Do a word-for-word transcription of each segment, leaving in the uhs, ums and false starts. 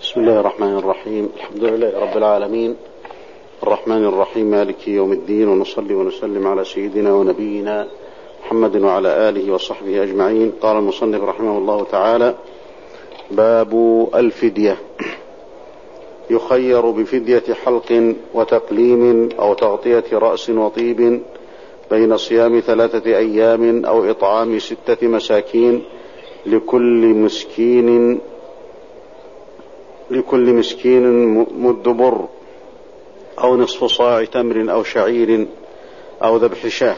بسم الله الرحمن الرحيم. الحمد لله رب العالمين، الرحمن الرحيم، مالك يوم الدين، ونصلي ونسلم على سيدنا ونبينا محمد وعلى آله وصحبه أجمعين. قال المصنف رحمه الله تعالى: باب الفدية. يخير بفدية حلق وتقليم أو تغطية رأس وطيب بين صيام ثلاثة أيام أو إطعام ستة مساكين لكل مسكين لكل مسكين مد بر أو نصف صاع تمر أو شعير أو ذبح شاة.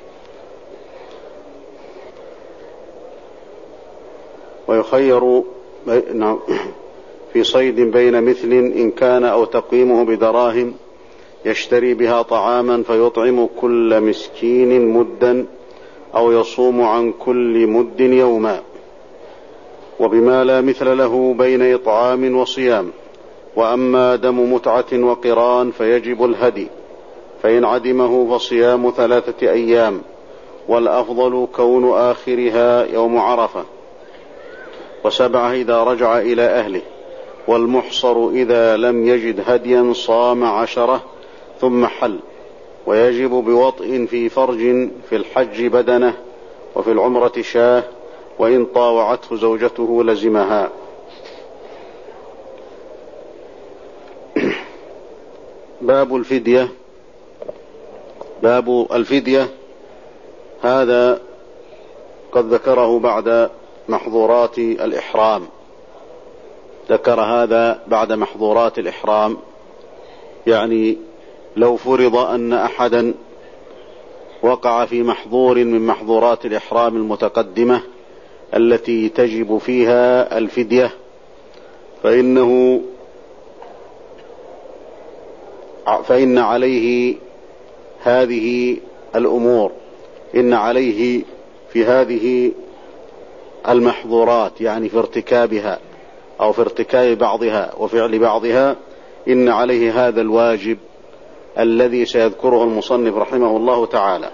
ويخير في صيد بين مثل إن كان أو تقويمه بدراهم يشتري بها طعاما فيطعم كل مسكين مدا أو يصوم عن كل مد يوما، وبما لا مثل له بين إطعام وصيام. وأما دم متعة وقران فيجب الهدي، فإن عدمه فصيام ثلاثة أيام، والأفضل كون آخرها يوم عرفة، وسبعة إذا رجع إلى أهله. والمحصر إذا لم يجد هديا صام عشرة ثم حل. ويجب بوطء في فرج في الحج بدنه، وفي العمرة شاه، وإن طاوعته زوجته لزمها. باب الفدية. باب الفدية هذا قد ذكره بعد محظورات الإحرام، ذكر هذا بعد محظورات الإحرام. يعني لو فرض أن أحدا وقع في محظور من محظورات الإحرام المتقدمة التي تجب فيها الفدية، فإنه فإن عليه هذه الأمور، إن عليه في هذه المحظورات، يعني في ارتكابها أو في ارتكاب بعضها وفعل بعضها، إن عليه هذا الواجب الذي سيذكره المصنف رحمه الله تعالى.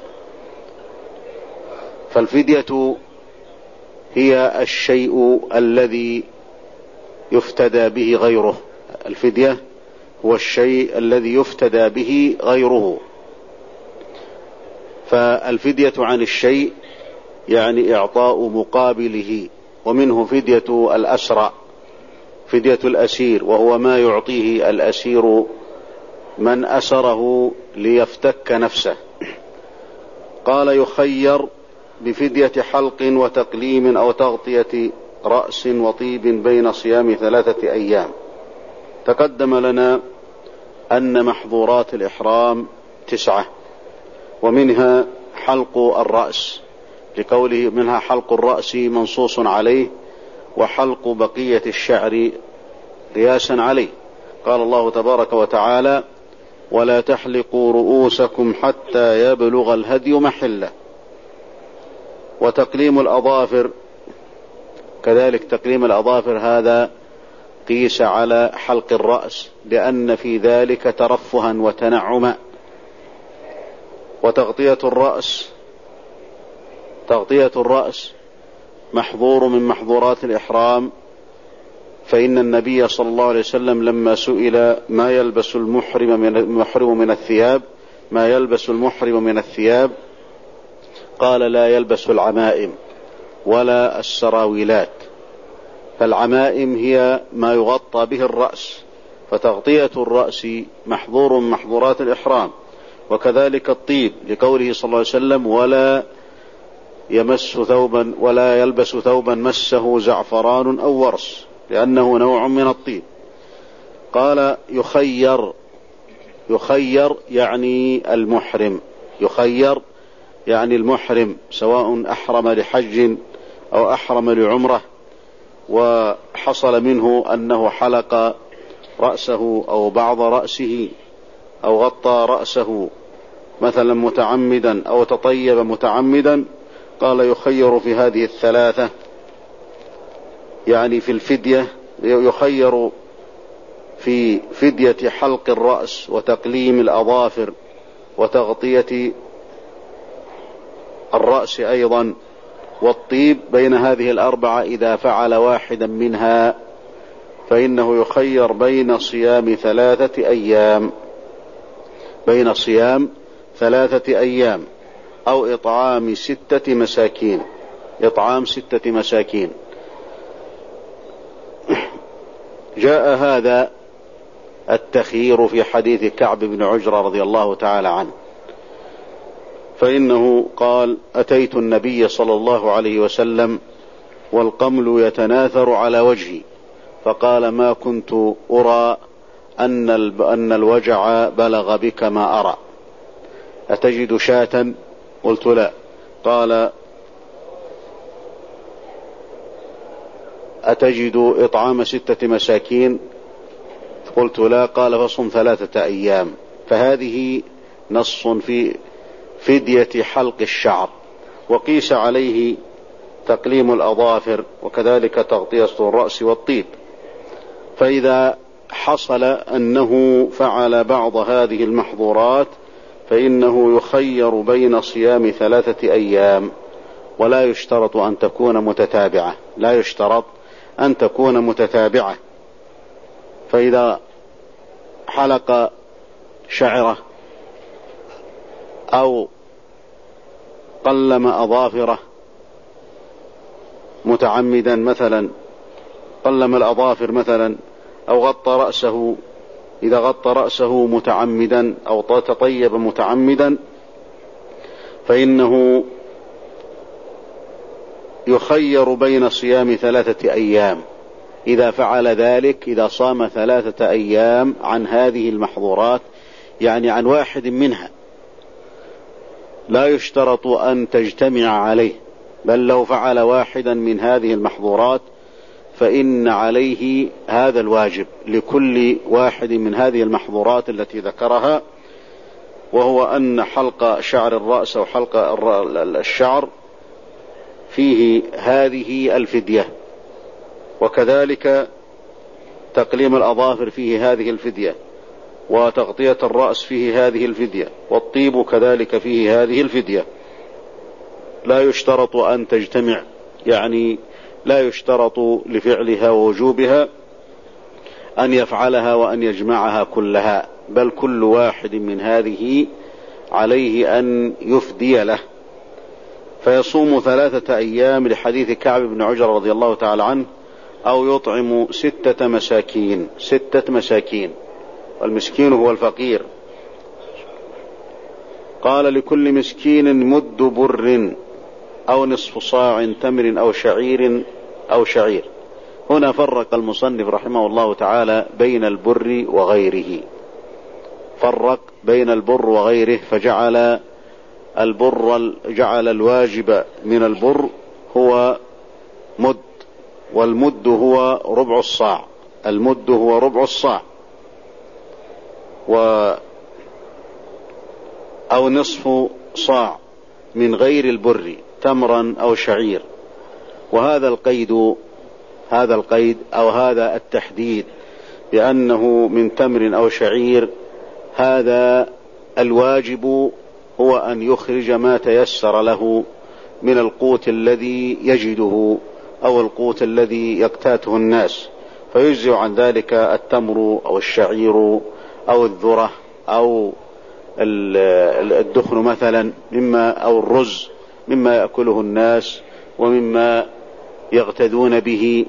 فالفدية هي الشيء الذي يفتدى به غيره. الفدية هو الشيء الذي يفتدى به غيره. فالفدية عن الشيء يعني إعطاء مقابله، ومنه فدية الأسرى، فدية الأسير، وهو ما يعطيه الأسير من أسره ليفتك نفسه. قال: يخير بفدية حلق وتقليم أو تغطية رأس وطيب بين صيام ثلاثة أيام. تقدم لنا أن محظورات الإحرام تسعة، ومنها حلق الرأس، لقوله منها حلق الرأس منصوص عليه، وحلق بقية الشعر قياسا عليه. قال الله تبارك وتعالى: ولا تحلقوا رؤوسكم حتى يبلغ الهدي محله. وتقليم الأظافر كذلك، تقليم الأظافر هذا قيس على حلق الرأس، لأن في ذلك ترفها وتنعما. وتغطية الرأس، تغطية الرأس محظور من محظورات الإحرام، فإن النبي صلى الله عليه وسلم لما سئل ما يلبس المحرم من المحرم من الثياب ما يلبس المحرم من الثياب قال: لا يلبس العمائم ولا السراويلات. فالعمائم هي ما يغطى به الرأس، فتغطية الرأس محظور من محظورات الإحرام. وكذلك الطيب، لقوله صلى الله عليه وسلم: ولا يمس ثوبا ولا يلبس ثوبا مسه زعفران أو ورس، لأنه نوع من الطيب. قال: يخير، يخير يعني المحرم، يخير يعني المحرم، سواء أحرم لحج أو أحرم لعمرة، وحصل منه أنه حلق رأسه أو بعض رأسه أو غطى رأسه مثلا متعمدا أو تطيب متعمدا، قال: يخير في هذه الثلاثة، يعني في الفدية. يخير في فدية حلق الرأس وتقليم الأظافر وتغطية الرأس أيضا والطيب بين هذه الأربعة إذا فعل واحدا منها فإنه يخير بين صيام ثلاثة أيام بين صيام ثلاثة أيام أو إطعام ستة مساكين إطعام ستة مساكين. جاء هذا التخيير في حديث كعب بن عجرة رضي الله تعالى عنه، فإنه قال: أتيت النبي صلى الله عليه وسلم والقمل يتناثر على وجهي، فقال: ما كنت أرى أن أن الوجع بلغ بك ما أرى، أتجد شاة؟ قلت: لا. قال: أتجد إطعام ستة مساكين؟ قلت: لا. قال: فصم ثلاثة أيام. فهذه نص في فدية حلق الشعر، وقيس عليه تقليم الأظافر، وكذلك تغطية الرأس والطيب. فإذا حصل أنه فعل بعض هذه المحظورات فإنه يخير بين صيام ثلاثة أيام، ولا يشترط أن تكون متتابعة لا يشترط أن تكون متتابعة. فإذا حلق شعره أو قلم أظافره متعمدا، مثلا قلم الأظافر مثلا، أو غطى رأسه، إذا غطى رأسه متعمدا أو تطيب متعمدا، فإنه يخير بين صيام ثلاثة أيام. إذا فعل ذلك، إذا صام ثلاثة أيام عن هذه المحظورات، يعني عن واحد منها، لا يشترط أن تجتمع عليه، بل لو فعل واحدا من هذه المحظورات فإن عليه هذا الواجب لكل واحد من هذه المحظورات التي ذكرها، وهو أن حلق شعر الرأس أو حلق الشعر فيه هذه الفدية، وكذلك تقليم الأظافر فيه هذه الفدية، وتغطية الرأس فيه هذه الفدية، والطيب كذلك فيه هذه الفدية. لا يشترط أن تجتمع، يعني لا يشترط لفعلها ووجوبها أن يفعلها وأن يجمعها كلها، بل كل واحد من هذه عليه أن يفدي له. فيصوم ثلاثة أيام لحديث كعب بن عجرة رضي الله تعالى عنه، أو يطعم ستة مساكين ستة مساكين والمسكين هو الفقير. قال: لكل مسكين مد بر أو نصف صاع تمر أو شعير أو شعير. هنا فرق المصنف رحمه الله تعالى بين البر وغيره، فرق بين البر وغيره، فجعل البر جعل الواجب من البر هو مد، والمد هو ربع الصاع المد هو ربع الصاع و أو نصف صاع من غير البر تمرا أو شعير. وهذا القيد هذا القيد أو هذا التحديد بأنه من تمر أو شعير، هذا الواجب هو أن يخرج ما تيسر له من القوت الذي يجده أو القوت الذي يقتاته الناس، فيجزئ عن ذلك التمر أو الشعير أو الذرة أو الدخن مثلا، مما أو الرز مما يأكله الناس ومما يغتدون به.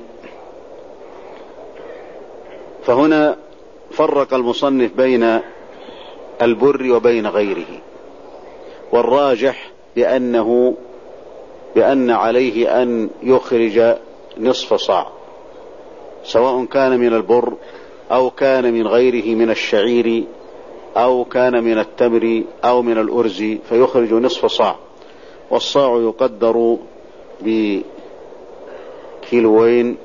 فهنا فرق المصنف بين البر وبين غيره، والراجح بأنه بأن عليه أن يخرج نصف صاع، سواء كان من البر أو كان من غيره من الشعير أو كان من التمر أو من الأرز، فيخرج نصف صاع. والصاع يقدر بكيلوين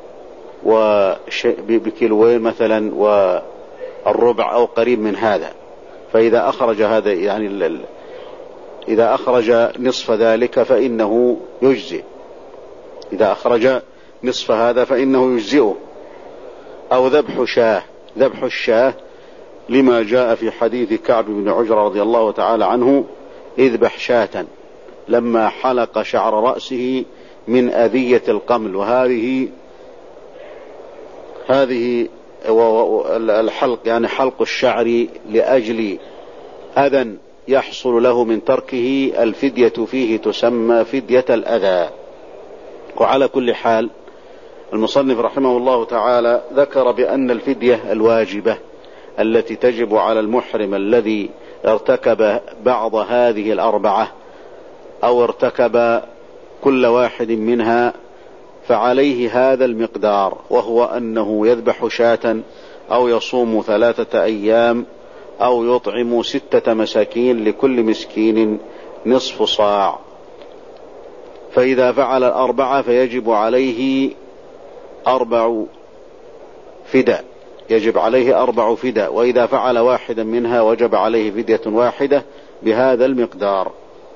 وبكيلوين مثلا والربع أو قريب من هذا. فإذا أخرج هذا يعني إذا أخرج نصف ذلك فإنه يجزئ، إذا أخرج نصف هذا فإنه يجزئه. أو ذبح شاه ذبح الشاه لما جاء في حديث كعب بن عجرة رضي الله تعالى عنه: اذبح شاة، لما حلق شعر رأسه من أذية القمل. وهذه هذه الحلق يعني حلق الشعر لأجل أذى يحصل له من تركه، الفدية فيه تسمى فدية الأذى. وعلى كل حال المصنف رحمه الله تعالى ذكر بأن الفدية الواجبة التي تجب على المحرم الذي ارتكب بعض هذه الأربعة أو ارتكب كل واحد منها فعليه هذا المقدار، وهو أنه يذبح شاة أو يصوم ثلاثة أيام أو يطعم ستة مساكين لكل مسكين نصف صاع. فإذا فعل الأربعة فيجب عليه أربع فداء، يجب عليه أربع فداء، وإذا فعل واحدا منها وجب عليه فدية واحدة بهذا المقدار.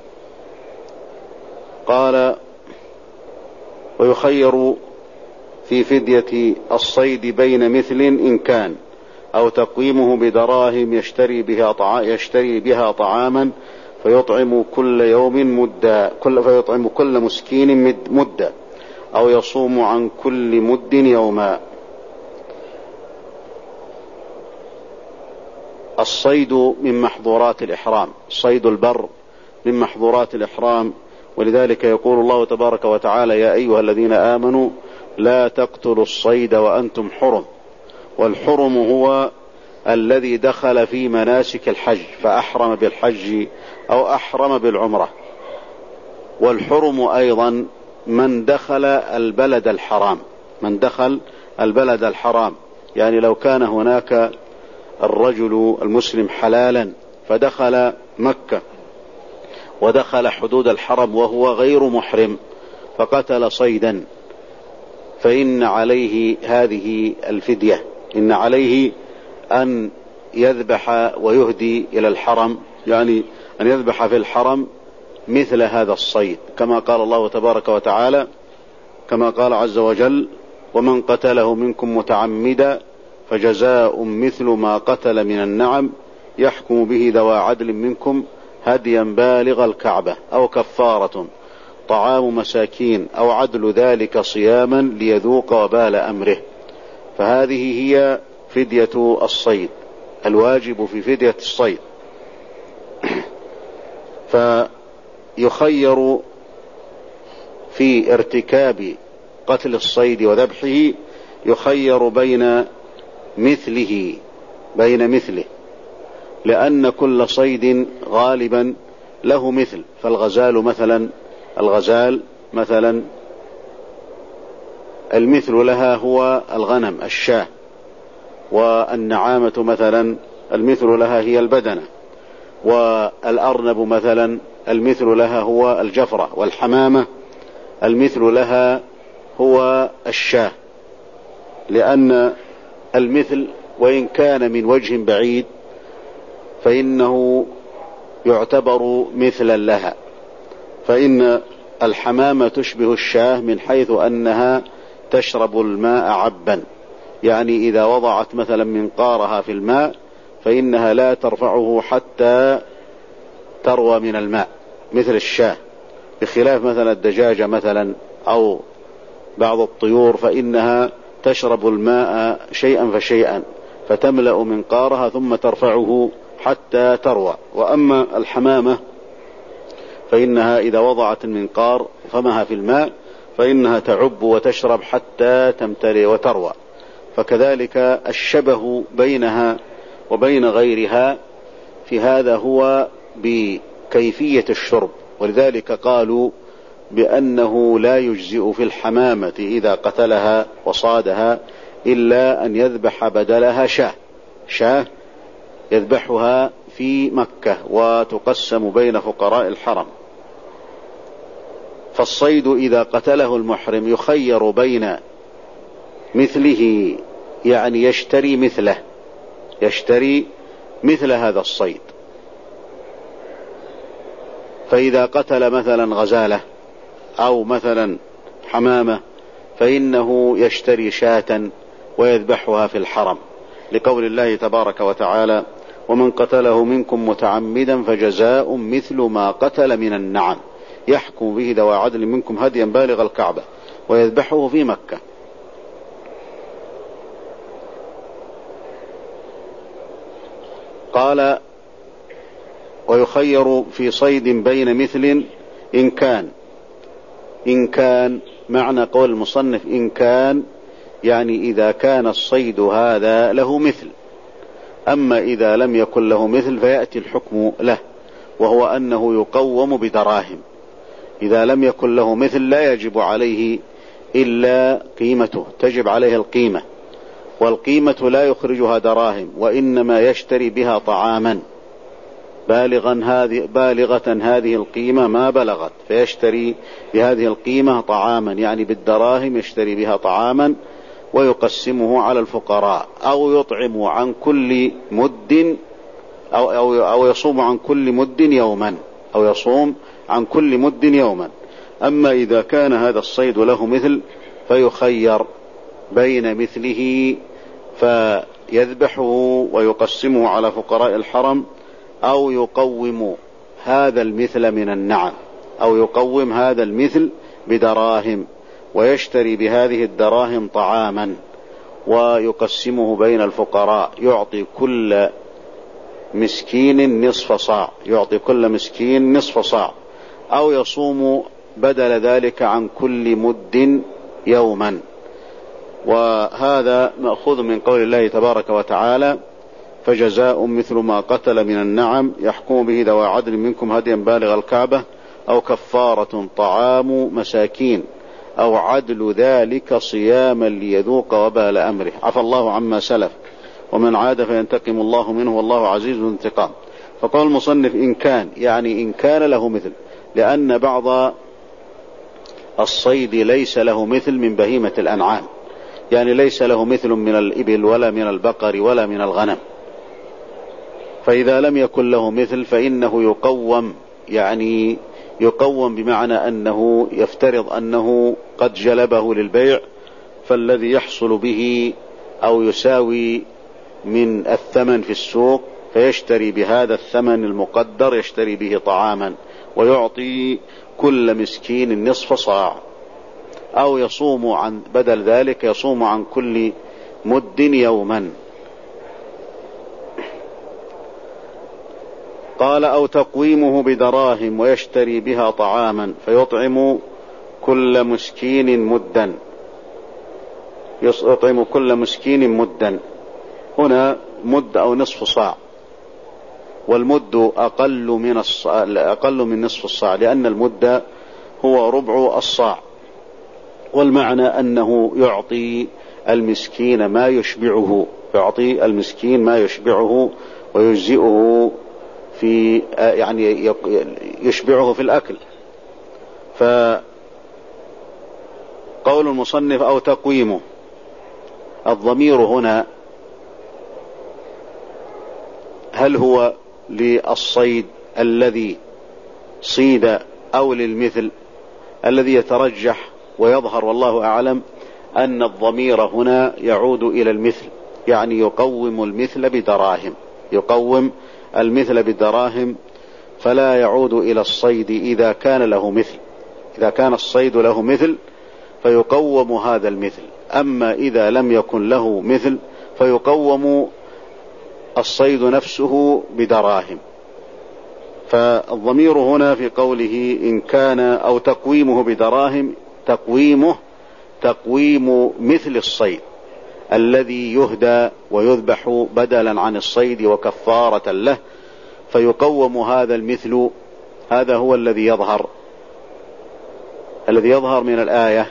قال: ويخير في فدية الصيد بين مثل إن كان، أو تقويمه بدراهم يشتري بها طعام يشتري بها طعاما فيطعم كل يوم مدة كل فيطعم كل مسكين مدة، أو يصوم عن كل مد يوما. الصيد من محظورات الإحرام، صيد البر من محظورات الإحرام، ولذلك يقول الله تبارك وتعالى: يا أيها الذين آمنوا لا تقتلوا الصيد وأنتم حرم. والحرم هو الذي دخل في مناسك الحج فأحرم بالحج أو أحرم بالعمرة. والحرم أيضا من دخل البلد الحرام، من دخل البلد الحرام، يعني لو كان هناك الرجل المسلم حلالا فدخل مكة ودخل حدود الحرم وهو غير محرم فقتل صيدا، فإن عليه هذه الفدية، إن عليه أن يذبح ويهدي إلى الحرم، يعني أن يذبح في الحرم مثل هذا الصيد، كما قال الله تبارك وتعالى، كما قال عز وجل: ومن قتله منكم متعمدا فجزاء مثل ما قتل من النعم يحكم به ذوى عدل منكم هديا بالغ الكعبة أو كفارة طعام مساكين أو عدل ذلك صياما ليذوق وبال أمره. فهذه هي فدية الصيد، الواجب في فدية الصيد. فيخير في ارتكاب قتل الصيد وذبحه، يخير بين مثله بين مثله لأن كل صيد غالبا له مثل. فالغزال مثلا الغزال مثلا المثل لها هو الغنم الشاة، والنعامة مثلا المثل لها هي البدنة، والأرنب مثلا المثل لها هو الجفرة، والحمامة المثل لها هو الشاة. لأن المثل وإن كان من وجه بعيد فإنه يعتبر مثلا لها، فإن الحمامة تشبه الشاة من حيث أنها تشرب الماء عبا، يعني إذا وضعت مثلا منقارها في الماء فإنها لا ترفعه حتى تروى من الماء مثل الشاة، بخلاف مثلا الدجاجة مثلا أو بعض الطيور فإنها تشرب الماء شيئا فشيئا فتملأ منقارها ثم ترفعه حتى تروى. وأما الحمامة فإنها إذا وضعت المنقار فمها في الماء فإنها تعب وتشرب حتى تمتلئ وتروى. فكذلك الشبه بينها وبين غيرها في هذا هو بكيفية الشرب، ولذلك قالوا بأنه لا يجزئ في الحمامة إذا قتلها وصادها إلا أن يذبح بدلها شاة شاة يذبحها في مكة وتقسم بين فقراء الحرم. فالصيد إذا قتله المحرم يخير بين مثله، يعني يشتري مثله يشتري مثل هذا الصيد. فإذا قتل مثلا غزالة أو مثلا حمامة فإنه يشتري شاة ويذبحها في الحرم، لقول الله تبارك وتعالى: ومن قتله منكم متعمدا فجزاء مثل ما قتل من النعم يحكم به ذوى عدل منكم هديا بالغ الكعبة ويذبحه في مكة. قال ويخير في صيد بين مثل إن كان. إن كان معنى قول المصنف إن كان يعني إذا كان الصيد هذا له مثل. أما إذا لم يكن له مثل فيأتي الحكم له، وهو أنه يقوم بدراهم. إذا لم يكن له مثل لا يجب عليه إلا قيمته، تجب عليه القيمة، والقيمة لا يخرجها دراهم، وإنما يشتري بها طعاما بالغا هذه بالغة هذه القيمة ما بلغت، فيشتري بهذه القيمة طعاما، يعني بالدراهم يشتري بها طعاما ويقسمه على الفقراء، أو يطعم عن كل مد أو, أو, أو يصوم عن كل مد يوما، أو يصوم عن كل مد يوما. أما إذا كان هذا الصيد له مثل فيخير بين مثله فيذبحه ويقسمه على فقراء الحرم، أو يقوم هذا المثل من النعم، أو يقوم هذا المثل بدراهم ويشتري بهذه الدراهم طعاما ويقسمه بين الفقراء، يعطي كل مسكين نصف صاع، يعطي كل مسكين نصف صاع، أو يصوم بدل ذلك عن كل مد يوما. وهذا مأخوذ من قول الله تبارك وتعالى فجزاء مثل ما قتل من النعم يحكم به ذوى عدل منكم هديا بالغ الكعبة أو كفارة طعام مساكين أو عدل ذلك صياما ليذوق وبال أمره، عفى الله عما سلف ومن عاد فينتقم الله منه والله عزيز ذو انتقام. فقال المصنف إن كان يعني إن كان له مثل، لأن بعض الصيد ليس له مثل من بهيمة الأنعام، يعني ليس له مثل من الإبل ولا من البقر ولا من الغنم، فإذا لم يكن له مثل فإنه يقوم، يعني يقوم بمعنى أنه يفترض أنه قد جلبه للبيع، فالذي يحصل به أو يساوي من الثمن في السوق فيشتري بهذا الثمن المقدر، يشتري به طعاما ويعطي كل مسكين نصف صاع، أو يصوم عن بدل ذلك يصوم عن كل مد يوما. قال أو تقويمه بدراهم ويشتري بها طعاما فيطعم كل مسكين مدا، يطعم كل مسكين مدا. هنا مد أو نصف صاع، والمد أقل من الصاع أقل من نصف الصاع، لأن المد هو ربع الصاع، والمعنى أنه يعطي المسكين ما يشبعه، يعطي المسكين ما يشبعه ويجزئه في يعني يشبعه في الأكل. فقول المصنف أو تقويمه، الضمير هنا هل هو للصيد الذي صيد أو للمثل؟ الذي يترجح ويظهر والله أعلم أن الضمير هنا يعود إلى المثل، يعني يقوم المثل بدراهم، يقوم المثل بدراهم، فلا يعود إلى الصيد إذا كان له مثل. إذا كان الصيد له مثل فيقوم هذا المثل، أما إذا لم يكن له مثل فيقوم الصيد نفسه بدراهم. فالضمير هنا في قوله إن كان أو تقويمه بدراهم، تقويمه تقويم مثل الصيد الذي يهدى ويذبح بدلا عن الصيد وكفارة له، فيقوم هذا المثل. هذا هو الذي يظهر الذي يظهر من الآية،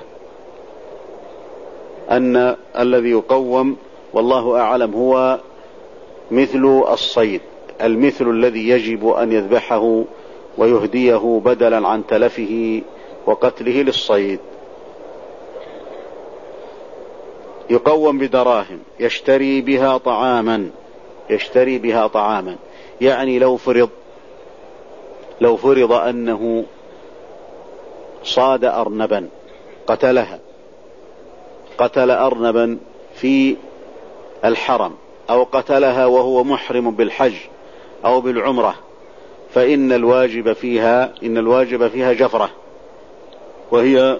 أن الذي يقوم والله أعلم هو مثل الصيد، المثل الذي يجب أن يذبحه ويهديه بدلا عن تلفه وقتله للصيد. يقوم بدراهم يشتري بها طعاما، يشتري بها طعاما يعني لو فرض لو فرض أنه صاد أرنبا، قتلها قتل أرنبا في الحرم، أو قتلها وهو محرم بالحج أو بالعمرة، فإن الواجب فيها إن الواجب فيها جفرة، وهي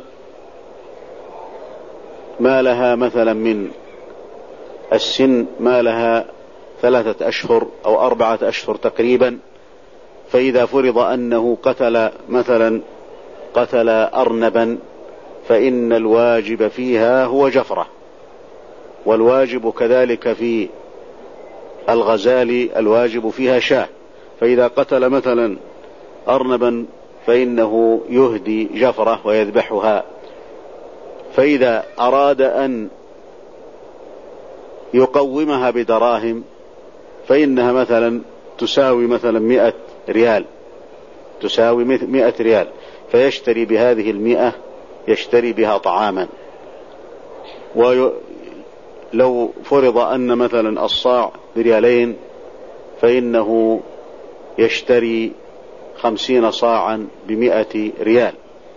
ما لها مثلا من السن ما لها ثلاثة أشهر أو أربعة أشهر تقريبا. فإذا فرض أنه قتل مثلا قتل أرنبا فإن الواجب فيها هو جفرة، والواجب كذلك في الغزال الواجب فيها شاة. فإذا قتل مثلا أرنبا فإنه يهدي جفرة ويذبحها. فإذا أراد أن يقومها بدراهم فإنها مثلا تساوي مثلا مئة ريال، تساوي مئة ريال، فيشتري بهذه المئة يشتري بها طعاما. ولو فرض أن مثلا الصاع بريالين فإنه يشتري خمسين صاعا بمئة ريال.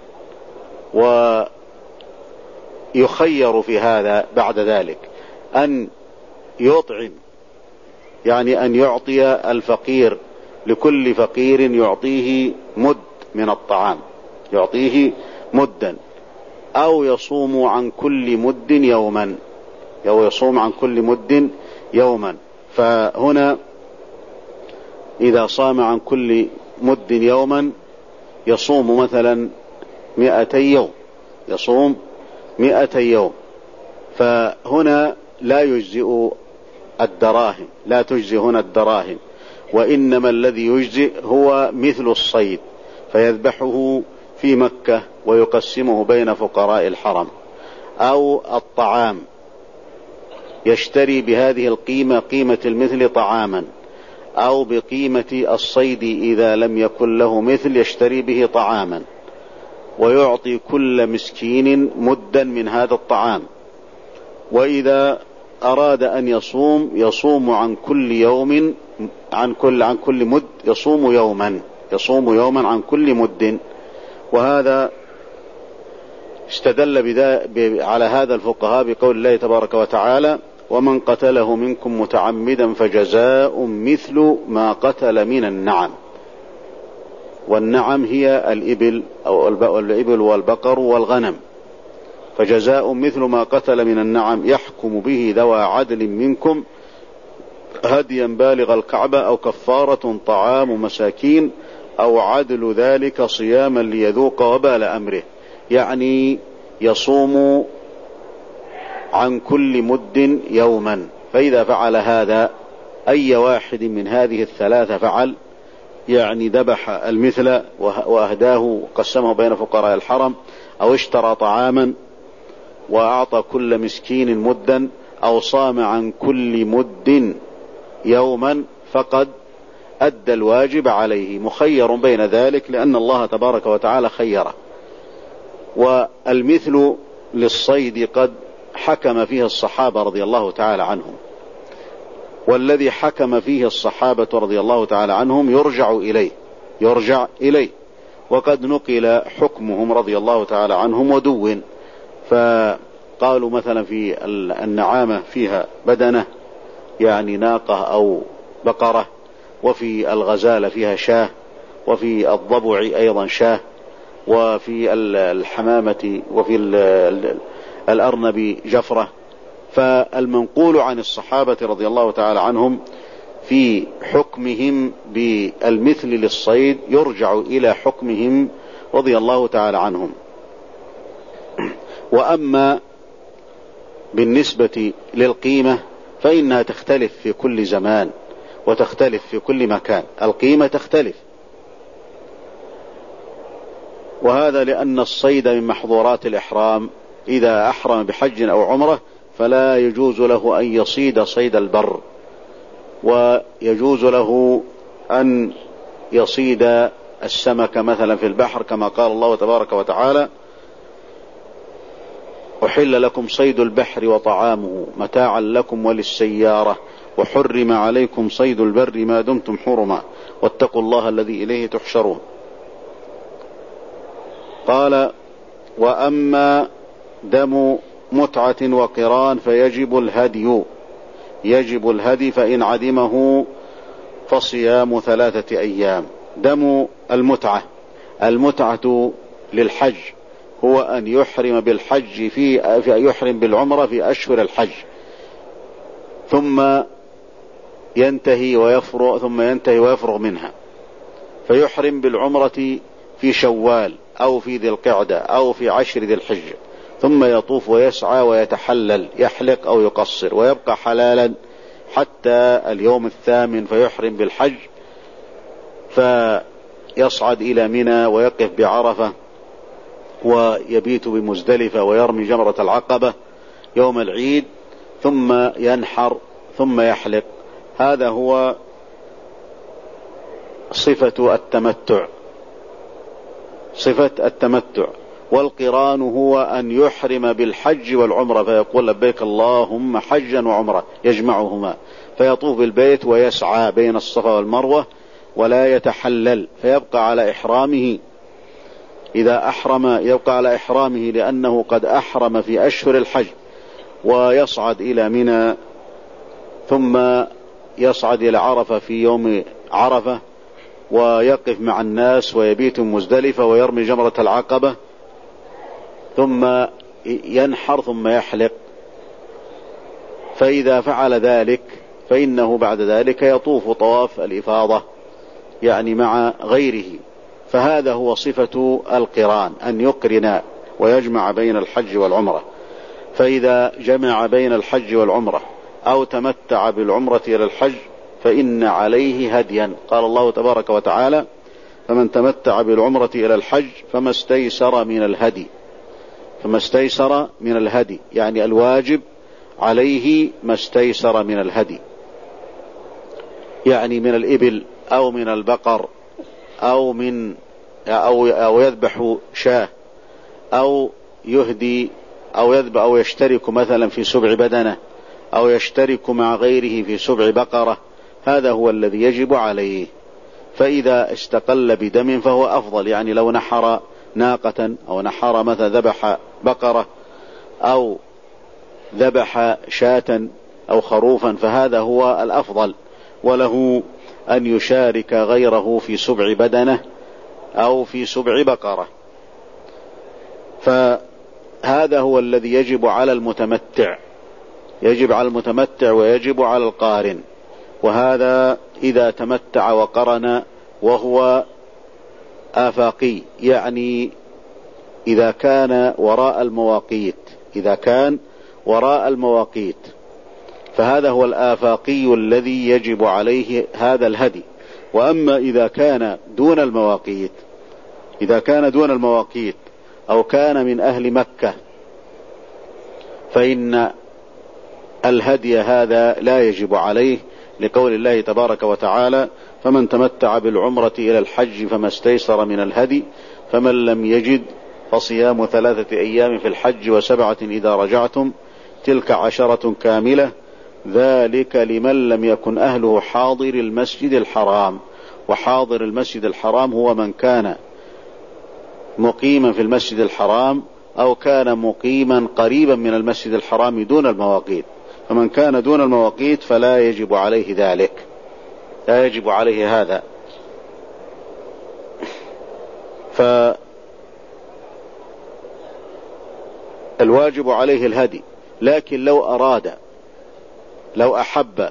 ويخير في هذا بعد ذلك أن يطعم، يعني أن يعطي الفقير، لكل فقير يعطيه مد من الطعام، يعطيه مدا، أو يصوم عن كل مد يوما، أو يصوم عن كل مد يوما. فهنا إذا صام عن كل مد يوما يصوم مثلا مئتي يوم، يصوم مئتي يوم. فهنا لا يجزئ الدراهم، لا تجزي هنا الدراهم، وإنما الذي يجزئ هو مثل الصيد، فيذبحه في مكة ويقسمه بين فقراء الحرم، أو الطعام يشتري بهذه القيمة قيمة المثل طعاما، أو بقيمة الصيد إذا لم يكن له مثل يشتري به طعاما، ويعطي كل مسكين مدا من هذا الطعام. وإذا أراد أن يصوم يصوم عن كل يوم عن كل عن كل مد يصوم يوما، يصوم يوما عن كل مد. وهذا استدل بذا على هذا الفقهاء بقول الله تبارك وتعالى: ومن قتله منكم متعمدا فجزاء مثل ما قتل من النعم. والنعم هي الإبل أو الإبل والبقر والغنم، فجزاء مثل ما قتل من النعم يحكم به ذوى عدل منكم هديا بالغ الكعبة أو كفارة طعام مساكين أو عدل ذلك صياما ليذوق وبال أمره. يعني يصوم عن كل مد يوما. فإذا فعل هذا أي واحد من هذه الثلاثة فعل، يعني ذبح المثل وأهداه وقسمه بين فقراء الحرم، أو اشترى طعاما وأعطى كل مسكين مدا، أو صام عن كل مد يوما، فقد أدى الواجب عليه، مخير بين ذلك لأن الله تبارك وتعالى خيره. والمثل للصيد قد حكم فيه الصحابة رضي الله تعالى عنهم، والذي حكم فيه الصحابة رضي الله تعالى عنهم يرجع إليه، يرجع إليه وقد نقل حكمهم رضي الله تعالى عنهم ودون. فقالوا مثلا في النعامة فيها بدنة، يعني ناقة أو بقرة، وفي الغزالة فيها شاه، وفي الضبع أيضا شاه، وفي الحمامة وفي الأرنب جفرة. فالمنقول عن الصحابة رضي الله تعالى عنهم في حكمهم بالمثل للصيد يرجع إلى حكمهم رضي الله تعالى عنهم. وأما بالنسبة للقيمة فإنها تختلف في كل زمان وتختلف في كل مكان، القيمة تختلف. وهذا لأن الصيد من محظورات الإحرام، إذا أحرم بحج أو عمرة فلا يجوز له أن يصيد صيد البر، ويجوز له أن يصيد السمك مثلا في البحر، كما قال الله تبارك وتعالى: أحل لكم صيد البحر وطعامه متاعا لكم وللسيارة وحرم عليكم صيد البر ما دمتم حرما واتقوا الله الذي إليه تحشرون. قال: وأما دم متعة وقران فيجب الهدي، يجب الهدي فإن عدمه فصيام ثلاثة أيام. دم المتعة، المتعة للحج هو أن يحرم بالحج في, في يحرم بالعمرة في أشهر الحج، ثم ينتهي ويفرغ ثم ينتهي ويفرغ منها، فيحرم بالعمرة في شوال أو في ذي القعدة أو في عشر ذي الحجة، ثم يطوف ويسعى ويتحلل، يحلق أو يقصر، ويبقى حلالا حتى اليوم الثامن فيحرم بالحج، فيصعد إلى منى ويقف بعرفة ويبيت بمزدلفة ويرمي جمرة العقبة يوم العيد، ثم ينحر ثم يحلق. هذا هو صفة التمتع، صفة التمتع. والقران هو أن يحرم بالحج والعمرة، فيقول لبيك اللهم حجا وعمرة، يجمعهما، فيطوف بالبيت ويسعى بين الصفا والمروة ولا يتحلل، فيبقى على إحرامه. إذا أحرم يبقى على إحرامه لأنه قد أحرم في أشهر الحج، ويصعد إلى منى ثم يصعد إلى عرفة في يوم عرفة ويقف مع الناس ويبيت مزدلفة ويرمي جمرة العقبة، ثم ينحر ثم يحلق. فإذا فعل ذلك فإنه بعد ذلك يطوف طواف الإفاضة يعني مع غيره. فهذا هو صفة القران، أن يقرن ويجمع بين الحج والعمرة. فإذا جمع بين الحج والعمرة أو تمتع بالعمرة إلى الحج فإن عليه هديا. قال الله تبارك وتعالى: فمن تمتع بالعمرة إلى الحج فما استيسر من الهدي. فما استيسر من الهدي يعني الواجب عليه ما استيسر من الهدي، يعني من الإبل أو من البقر أو من أو, أو يذبح شاه أو يهدي أو يذبح أو يشترك مثلا في سبع بدنة أو يشترك مع غيره في سبع بقرة. هذا هو الذي يجب عليه. فإذا استقل بدم فهو أفضل، يعني لو نحر ناقة أو نحر مثلا ذبح بقرة أو ذبح شاة أو خروفا فهذا هو الأفضل، وله أن يشارك غيره في سبع بدنة أو في سبع بقرة. فهذا هو الذي يجب على المتمتع، يجب على المتمتع ويجب على القارن. وهذا إذا تمتع وقرن وهو آفاقي، يعني إذا كان وراء المواقيت، إذا كان وراء المواقيت فهذا هو الآفاقي الذي يجب عليه هذا الهدي. وأما إذا كان دون المواقيت، إذا كان دون المواقيت أو كان من أهل مكة فإن الهدي هذا لا يجب عليه، لقول الله تبارك وتعالى: فمن تمتع بالعمرة إلى الحج فما استيسر من الهدي فمن لم يجد فصيام ثلاثة أيام في الحج وسبعة إذا رجعتم تلك عشرة كاملة ذلك لمن لم يكن أهله حاضر المسجد الحرام. وحاضر المسجد الحرام هو من كان مقيما في المسجد الحرام أو كان مقيما قريبا من المسجد الحرام دون المواقيت. فمن كان دون المواقيت فلا يجب عليه ذلك، لا يجب عليه هذا. فالواجب عليه الهدي. لكن لو أراد، لو أحب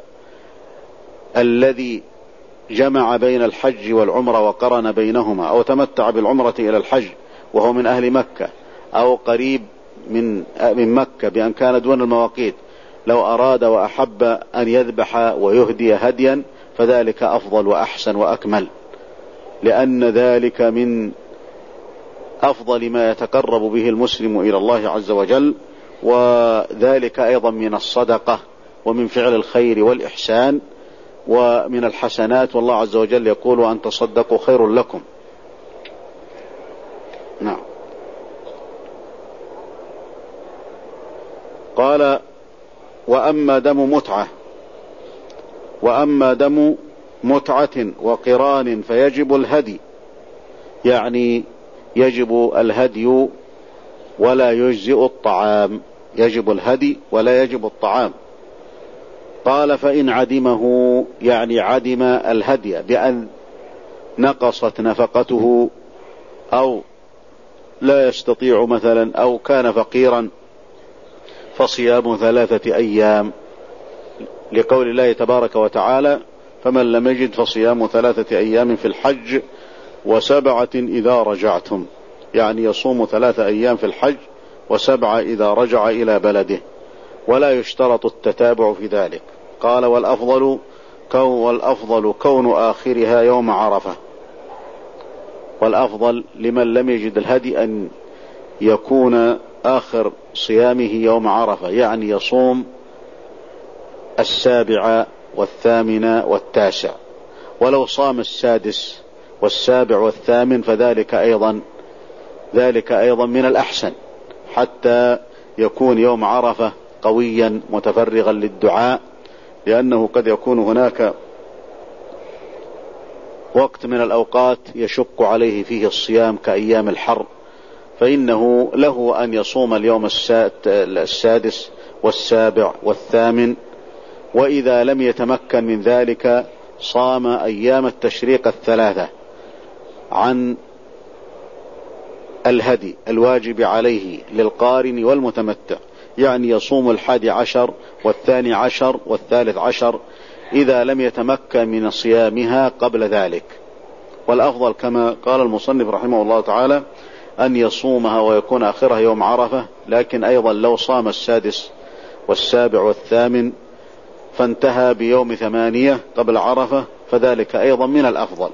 الذي جمع بين الحج والعمرة وقرن بينهما أو تمتع بالعمرة إلى الحج وهو من أهل مكة أو قريب من من مكة بأن كان دون المواقيت، لو أراد وأحب أن يذبح ويهدي هديا فذلك أفضل وأحسن وأكمل، لأن ذلك من أفضل ما يتقرب به المسلم إلى الله عز وجل، وذلك أيضا من الصدقة ومن فعل الخير والإحسان ومن الحسنات. والله عز وجل يقول: وأن تصدقوا خير لكم. نعم. قال: وأما دم متعة وأما دم متعة وقران فيجب الهدي، يعني يجب الهدي ولا يجزئ الطعام، يجب الهدي ولا يجب الطعام. قال: فإن عدمه، يعني عدم الهدي بأن نقصت نفقته أو لا يستطيع مثلا أو كان فقيرا، فصيام ثلاثة أيام لقول الله تبارك وتعالى: فمن لم يجد فصيام ثلاثة أيام في الحج وسبعة إذا رجعتم، يعني يصوم ثلاثة أيام في الحج وسبعة إذا رجع إلى بلده، ولا يشترط التتابع في ذلك. قال: والأفضل كون, والأفضل كون آخرها يوم عرفة. والأفضل لمن لم يجد الهدي أن يكون آخر صيامه يوم عرفة، يعني يصوم السابع والثامن والتاسع، ولو صام السادس والسابع والثامن فذلك أيضا ذلك أيضا من الأحسن، حتى يكون يوم عرفة قويا متفرغا للدعاء، لأنه قد يكون هناك وقت من الأوقات يشق عليه فيه الصيام كأيام الحر، فإنه له أن يصوم اليوم السادس والسابع والثامن، وإذا لم يتمكن من ذلك صام أيام التشريق الثلاثة عن الهدي الواجب عليه للقارن والمتمتع، يعني يصوم الحادي عشر والثاني عشر والثالث عشر إذا لم يتمكن من صيامها قبل ذلك. والأفضل كما قال المصنف رحمه الله تعالى أن يصومها ويكون آخرها يوم عرفة، لكن أيضا لو صام السادس والسابع والثامن فانتهى بيوم ثمانية قبل عرفة فذلك أيضا من الأفضل.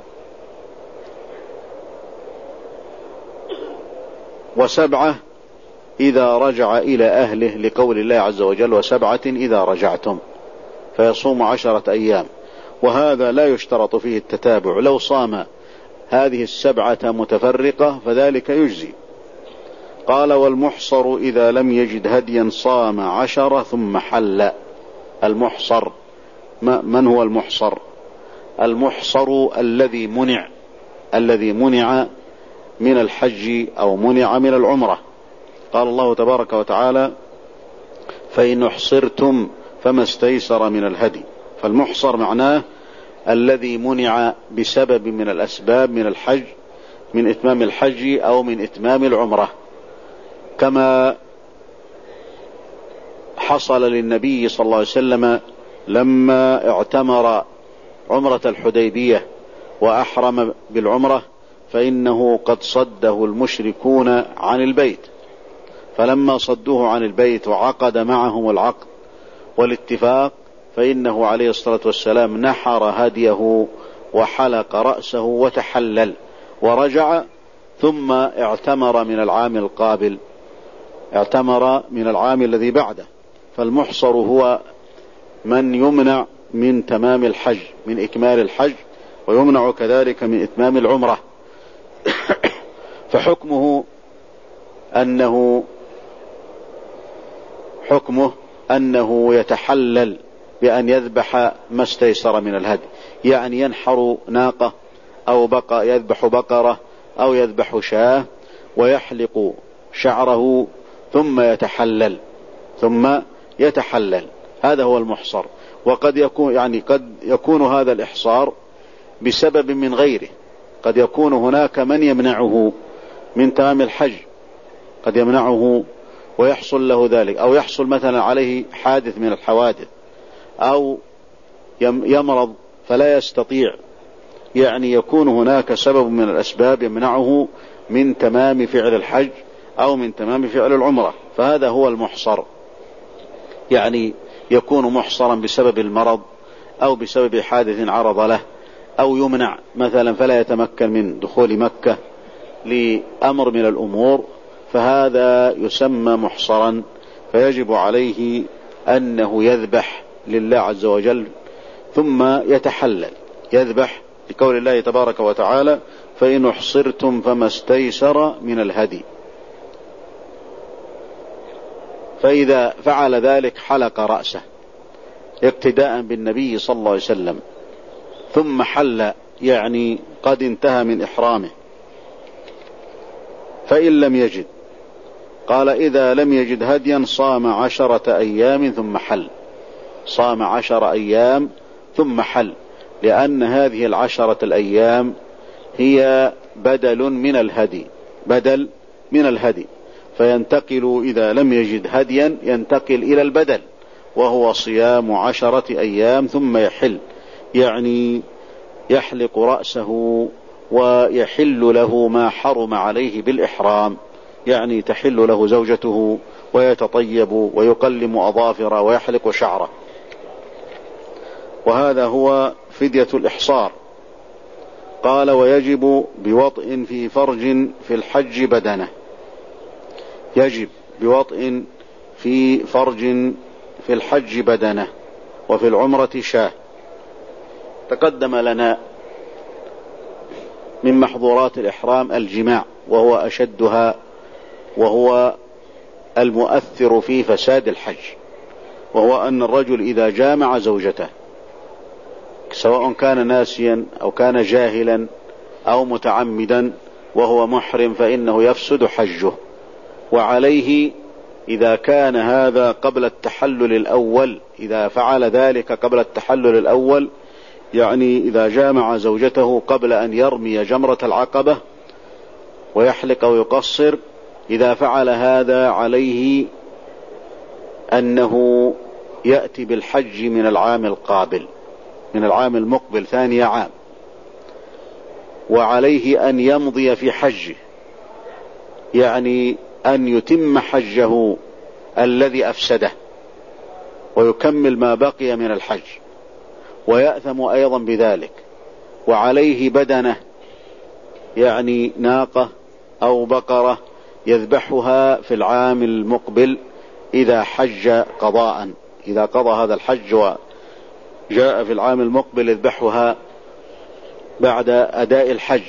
وسبعة إذا رجع إلى أهله لقول الله عز وجل: وسبعة إذا رجعتم، فيصوم عشرة أيام، وهذا لا يشترط فيه التتابع، لو صام هذه السبعة متفرقة فذلك يجزي. قال: والمحصر إذا لم يجد هديا صام عشرة ثم حل. المحصر من هو المحصر؟ المحصر الذي منع الذي منع من الحج أو منع من العمرة. قال الله تبارك وتعالى: فإن احصرتم فما استيسر من الهدي. فالمحصر معناه الذي منع بسبب من الأسباب من الحج، من إتمام الحج أو من إتمام العمرة، كما حصل للنبي صلى الله عليه وسلم لما اعتمر عمرة الحديبية وأحرم بالعمرة، فإنه قد صده المشركون عن البيت، فلما صدوه عن البيت وعقد معهم العقد والاتفاق، فإنه عليه الصلاة والسلام نحر هديه وحلق رأسه وتحلل ورجع، ثم اعتمر من العام القابل، اعتمر من العام الذي بعده. فالمحصر هو من يمنع من تمام الحج، من إكمال الحج، ويمنع كذلك من إتمام العمرة. فحكمه أنه حكمه أنه يتحلل بأن يذبح ما استيسر من الهدي، يعني ينحر ناقة أو بقى يذبح بقرة أو يذبح شاة ويحلق شعره ثم يتحلل ثم يتحلل هذا هو المحصر. وقد يكون يعني قد يكون هذا الإحصار بسبب من غيره، قد يكون هناك من يمنعه من تمام الحج، قد يمنعه ويحصل له ذلك، أو يحصل مثلا عليه حادث من الحوادث، أو يمرض فلا يستطيع، يعني يكون هناك سبب من الأسباب يمنعه من تمام فعل الحج أو من تمام فعل العمرة، فهذا هو المحصر، يعني يكون محصرا بسبب المرض أو بسبب حادث عرض له، أو يمنع مثلا فلا يتمكن من دخول مكة لأمر من الأمور، فهذا يسمى محصرا، فيجب عليه أنه يذبح لله عز وجل ثم يتحلل، يذبح لقول الله تبارك وتعالى: فإن احصرتم فما استيسر من الهدي. فإذا فعل ذلك حلق رأسه اقتداء بالنبي صلى الله عليه وسلم، ثم حل، يعني قد انتهى من إحرامه. فإن لم يجد، قال: إذا لم يجد هديا صام عشرة أيام ثم حل، صام عشر أيام ثم حل، لأن هذه العشرة الأيام هي بدل من الهدي، بدل من الهدي، فينتقل إذا لم يجد هديا ينتقل إلى البدل، وهو صيام عشرة أيام ثم يحل، يعني يحلق رأسه ويحل له ما حرم عليه بالإحرام، يعني تحل له زوجته ويتطيب ويقلم أظافره ويحلق شعره. وهذا هو فدية الإحصار. قال ويجب بوطء في فرج في الحج بدنه، يجب بوطء في فرج في الحج بدنه، وفي العمرة شاه. تقدم لنا من محظورات الإحرام الجماع، وهو أشدها، وهو المؤثر في فساد الحج، وهو أن الرجل إذا جامع زوجته سواء كان ناسيا أو كان جاهلا أو متعمدا وهو محرم فإنه يفسد حجه. وعليه إذا كان هذا قبل التحلل الأول، إذا فعل ذلك قبل التحلل الأول، يعني إذا جامع زوجته قبل أن يرمي جمرة العقبة ويحلق ويقصر، إذا فعل هذا عليه أنه يأتي بالحج من العام القابل، من العام المقبل ثاني عام، وعليه أن يمضي في حجه، يعني أن يتم حجه الذي أفسده ويكمل ما بقي من الحج، ويأثم أيضا بذلك. وعليه بدنه، يعني ناقة أو بقرة يذبحها في العام المقبل إذا حج قضاء، إذا قضى هذا الحج وجاء في العام المقبل يذبحها بعد أداء الحج.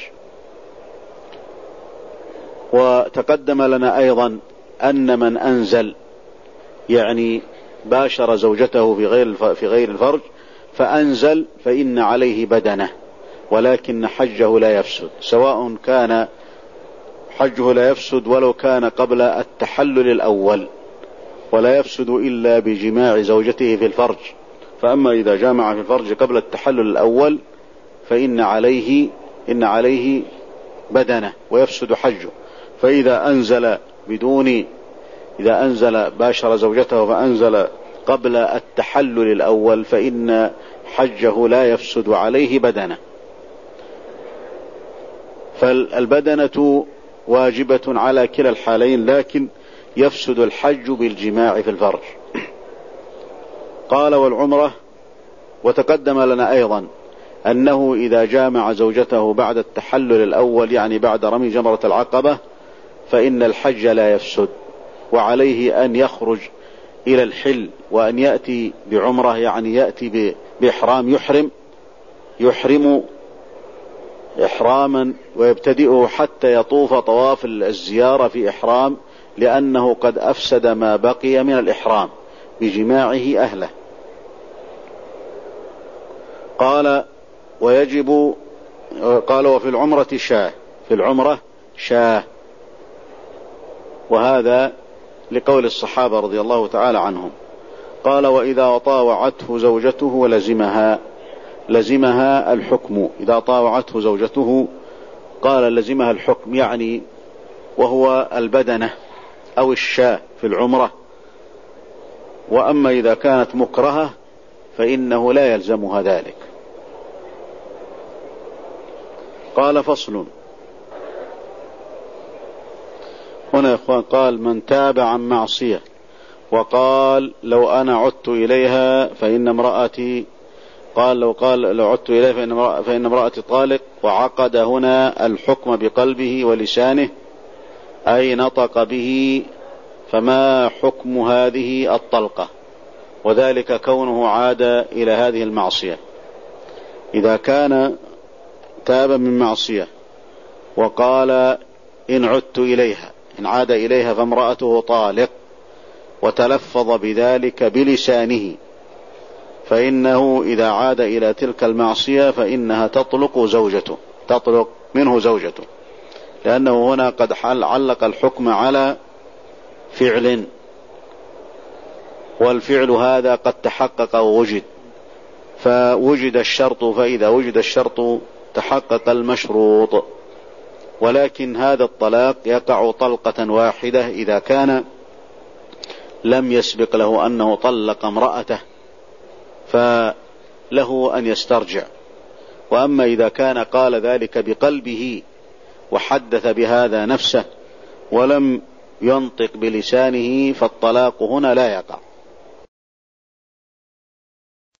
وتقدم لنا أيضا أن من أنزل، يعني باشر زوجته في غير في غير الفرج فأنزل، فإن عليه بدنه، ولكن حجه لا يفسد، سواء كان حجه لا يفسد ولو كان قبل التحلل الأول، ولا يفسد إلا بجماع زوجته في الفرج. فأما إذا جامع في الفرج قبل التحلل الأول فإن عليه إن عليه بدنه ويفسد حجه. فإذا أنزل بدون إذا أنزل باشر زوجته فأنزل قبل التحلل الأول فإن حجه لا يفسد عليه بدنه. فالبدنة واجبة على كلا الحالين، لكن يفسد الحج بالجماع في الفرج. قال والعمرة. وتقدم لنا أيضا أنه إذا جامع زوجته بعد التحلل الأول، يعني بعد رمي جمرة العقبة، فإن الحج لا يفسد، وعليه أن يخرج إلى الحل وأن يأتي بعمرة، يعني يأتي بإحرام، يحرم يحرم إحراما ويبتدئه حتى يطوف طواف الزيارة في إحرام، لأنه قد أفسد ما بقي من الإحرام بجماعه أهله. قال ويجب قال وفي العمرة شاه، في العمرة شاه، وهذا لقول الصحابة رضي الله تعالى عنهم. قال وإذا طاوعته زوجته لزمها لزمها الحكم. إذا طاوعته زوجته قال لزمها الحكم، يعني وهو البدنة أو الشاة في العمرة. وأما إذا كانت مكرهة فإنه لا يلزمها ذلك. قال فصل. هنا يا إخوان قال من تاب عن معصية وقال لو أنا عدت إليها فإن امرأتي قال لو قال لو عدت إليها فإن, فإن امرأتي طالق، وعقد هنا الحكم بقلبه ولسانه أي نطق به، فما حكم هذه الطلقة؟ وذلك كونه عاد إلى هذه المعصية. إذا كان تاب من معصية وقال إن عدت إليها، إن عاد إليها فامرأته طالق، وتلفظ بذلك بلسانه، فإنه إذا عاد إلى تلك المعصية فإنها تطلق زوجته تطلق منه زوجته، لأنه هنا قد علق الحكم على فعل، والفعل هذا قد تحقق ووجد، فوجد الشرط، فإذا وجد الشرط تحقق المشروط. ولكن هذا الطلاق يقع طلقة واحدة إذا كان لم يسبق له أنه طلق امرأته فله أن يسترجع. وأما إذا كان قال ذلك بقلبه وحدث بهذا نفسه ولم ينطق بلسانه فالطلاق هنا لا يقع.